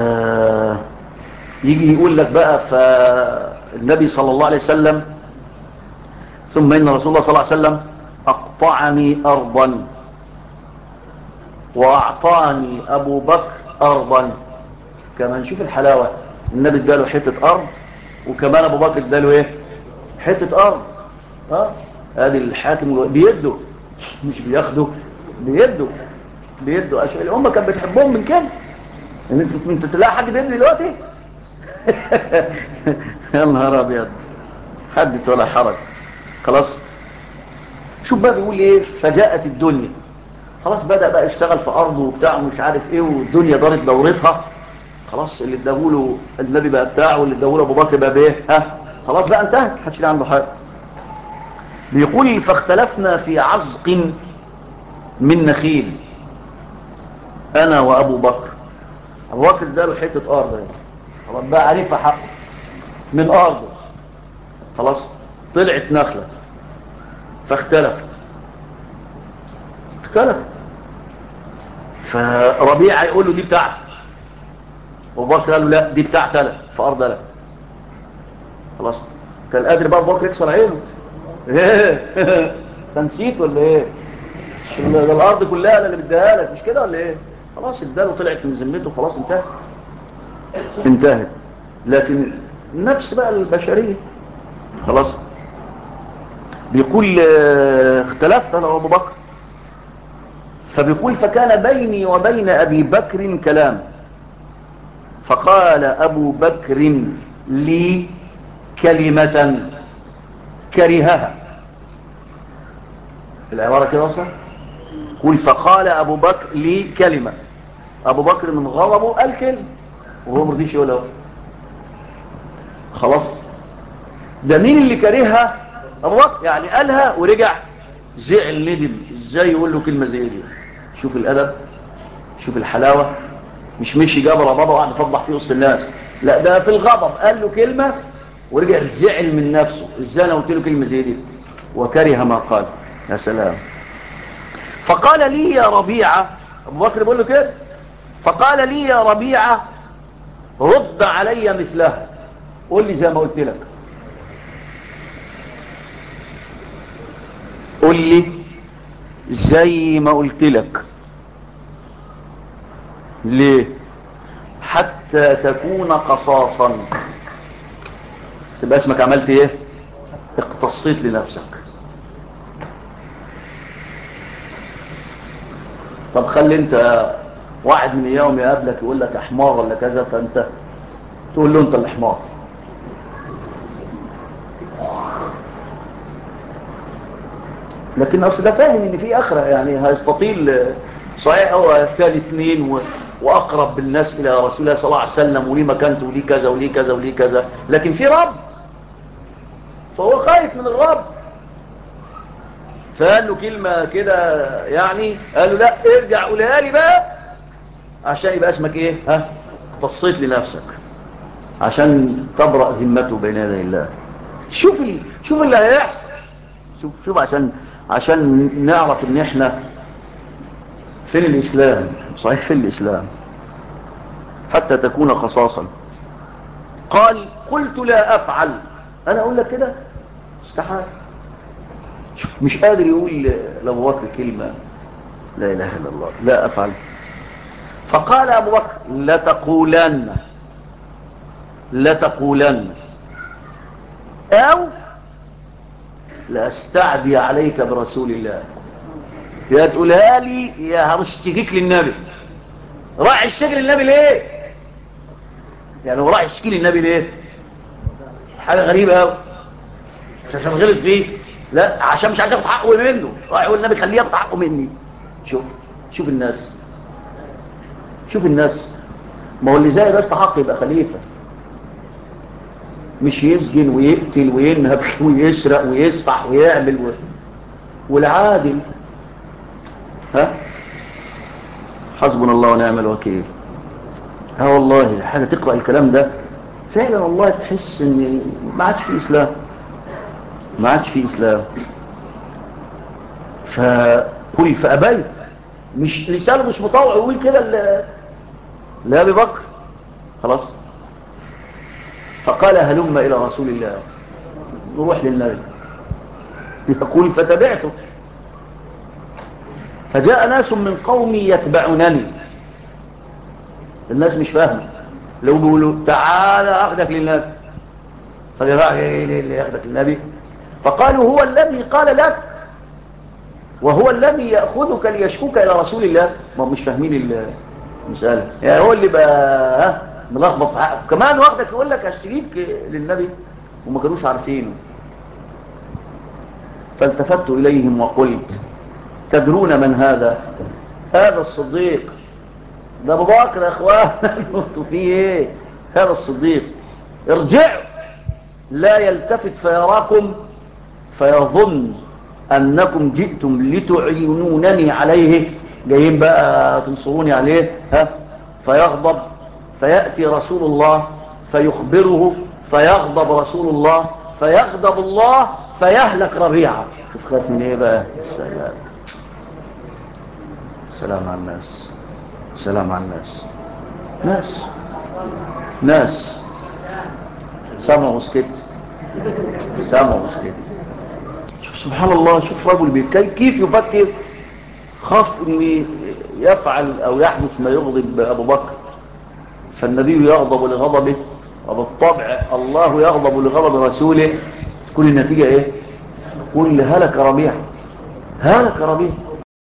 يجي يقول لك بقى فالنبي صلى الله عليه وسلم ثم إن رسول الله صلى الله عليه وسلم أقطعني أرضا وأعطاني أبو بكر أرضا. كمان نشوف الحلاوة، النبي اداله حتة أرض وكمان أبو بكر اداله إيه؟ حتة أرض. هذه الحاكم بيده، مش بياخده، بيده عشان الأمة كانت بتحبهم من كده. انت تلاقي حد بيده دلوقتي؟ يا نهار أبيض، حدث ولا حرج. خلاص. شوف بقى بيقول ايه، فجاءت الدنيا، خلاص بدأ بقى يشتغل في أرضه وبتاع مش عارف ايه، والدنيا دارت دورتها. خلاص اللي اداهوله النبي بقى بتاعه، واللي اداهوله ابو بكر بقى بايه، خلاص بقى انتهت، محدش ليه عنده حاجه. بيقول فاختلفنا في عزق من نخيل انا وابو بكر. ابو بكر اداله حته ارض يعني، خلاص بقى عارفها حقه من ارضه، خلاص طلعت نخله، فاختلف. فربيعه يقول له دي بتاعتي، ابو بكر قال له لا دي بتاعتي انا في ارض انا. خلاص كان قادر بقى ابو بكر يكسر عينه. ايه تنسيت ولا ايه؟ ده الارض كلها انا اللي بديها لك، مش كده ولا ايه؟ خلاص اداله، طلعت من ذمته، خلاص انتهت. لكن نفس بقى البشريه. خلاص بيقول اختلفت انا وابو بكر، فبيقول فكان بيني وبين ابي بكر كلام، فقال ابو بكر لي كلمة كرهها. العبارة كده اصلا، قل فقال ابو بكر لي كلمة، ابو بكر من غضبه قال كلمة وهو مرضيش يقولها. خلاص ده مين اللي كرهها؟ ابو بكر، يعني قالها ورجع زعل ندم، ازاي يقول له كلمة زي دي؟ شوف الادب، شوف الحلاوة. مش مشي جاب بابا وقعد يفضح فيه وسط الناس، لا ده في الغضب قال له كلمة ورجع زعل من نفسه، ازاي انا قلت له كلمة زي دي؟ وكره ما قال. يا سلام. فقال لي يا ربيعة، ابو بكر بيقول له كده، فقال لي يا ربيعة رد علي مثلها، قول لي زي ما قلت لك، قول لي زي ما قلت لك. ليه؟ حتى تكون قصاصا، تبقى اسمك عملت ايه؟ اقتصيت لنفسك. طب خلي انت واحد من ايام يقابلك يقول لك احمار ولا كذا، فانت تقول له انت الحمار. لكن اصل ده فاهم ان في اخره، يعني هيستطيل. صحيح هو ثاني اثنين واقرب بالناس الى رسول الله صلى الله عليه وسلم، وليه مكانته وليه كذا وليه كذا وليه كذا، لكن في رب، فهو خايف من الرب. فقال له كلمه كده يعني، قال له لا ارجع قولها لي بقى عشان يبقى اسمك ايه، اقتصيت لنفسك، عشان تبرأ ذمته بين يدي الله. شوف اللي هيحصل. شوف عشان نعرف ان احنا فين الاسلام. صحيح فين الاسلام. حتى تكون قصاصا. قال قلت لا افعل، انا اقول لك كده استحال. شوف مش قادر يقول لابو بكر كلمه لا اله الا الله، لا افعل. فقال ابو بكر لتقولن او لاستعدي عليك برسول الله، يا تقولها لي يا هرشتكيك للنبي. راح يشتكي للنبي ليه؟ يعني هو راح يشتكي للنبي ليه؟ حاجه غريبه قوي. مش عشان غلط فيه، لا عشان مش عايز ياخد حقه منه، راح يقول النبي خليه ياخد حقه مني. شوف الناس، ما هو اللي زي ده استحق يبقى خليفه، مش يسجن ويقتل وينهب ويسرق ويسفح ويعمل والعادل. حسبنا الله ونعم الوكيل. والله حاجه تقرأ الكلام ده فعلا والله تحس ان ما عادش في اسلام. فقل فأبيت، مش لسانه مش مطوع يقول كده لأبي بكر. خلاص. فقال هلم إلى رسول الله، نروح للنبي. يقول فتبعته. فجاء ناس من قومي يتبعونني. الناس مش فاهمه، لو بيقولوا تعالى أخذك للنبي، فقال إيه اللي يأخذك للنبي؟ فقالوا هو الذي قال لك وهو الذي يأخذك ليشكوك إلى رسول الله. ما مش فاهمين المسألة، يعني هو اللي بقى ملخبط في حقه كمان، واخدك يقول لك هشتريك للنبي وما كانوش عارفينه. فالتفت إليهم وقلت تدرون من هذا؟ هذا الصديق. ده أبو بكر يا أخوان. انتوا فيه إيه؟ هذا الصديق. ارجعوا لا يلتفت فيراكم فيظن أنكم جئتم لتعينونني عليه، جايين بقى تنصروني عليه. فيغضب، فيأتي رسول الله فيخبره، فيغضب رسول الله، فيغضب الله، فيهلك ربيعة. شوف خاف من ايه بقى؟ السلام. السلام على الناس، السلام على الناس. ناس سامع وسكت، سامع وسكت. شوف سبحان الله، شوف رجل كيف يفكر. خاف ان يفعل او يحدث ما يغضب ابو بكر، فالنبي يغضب لغضبه، وبالطبع الله يغضب لغضب رسوله. تكون النتيجة ايه؟ تقول هلك ربيع، هلك ربيع.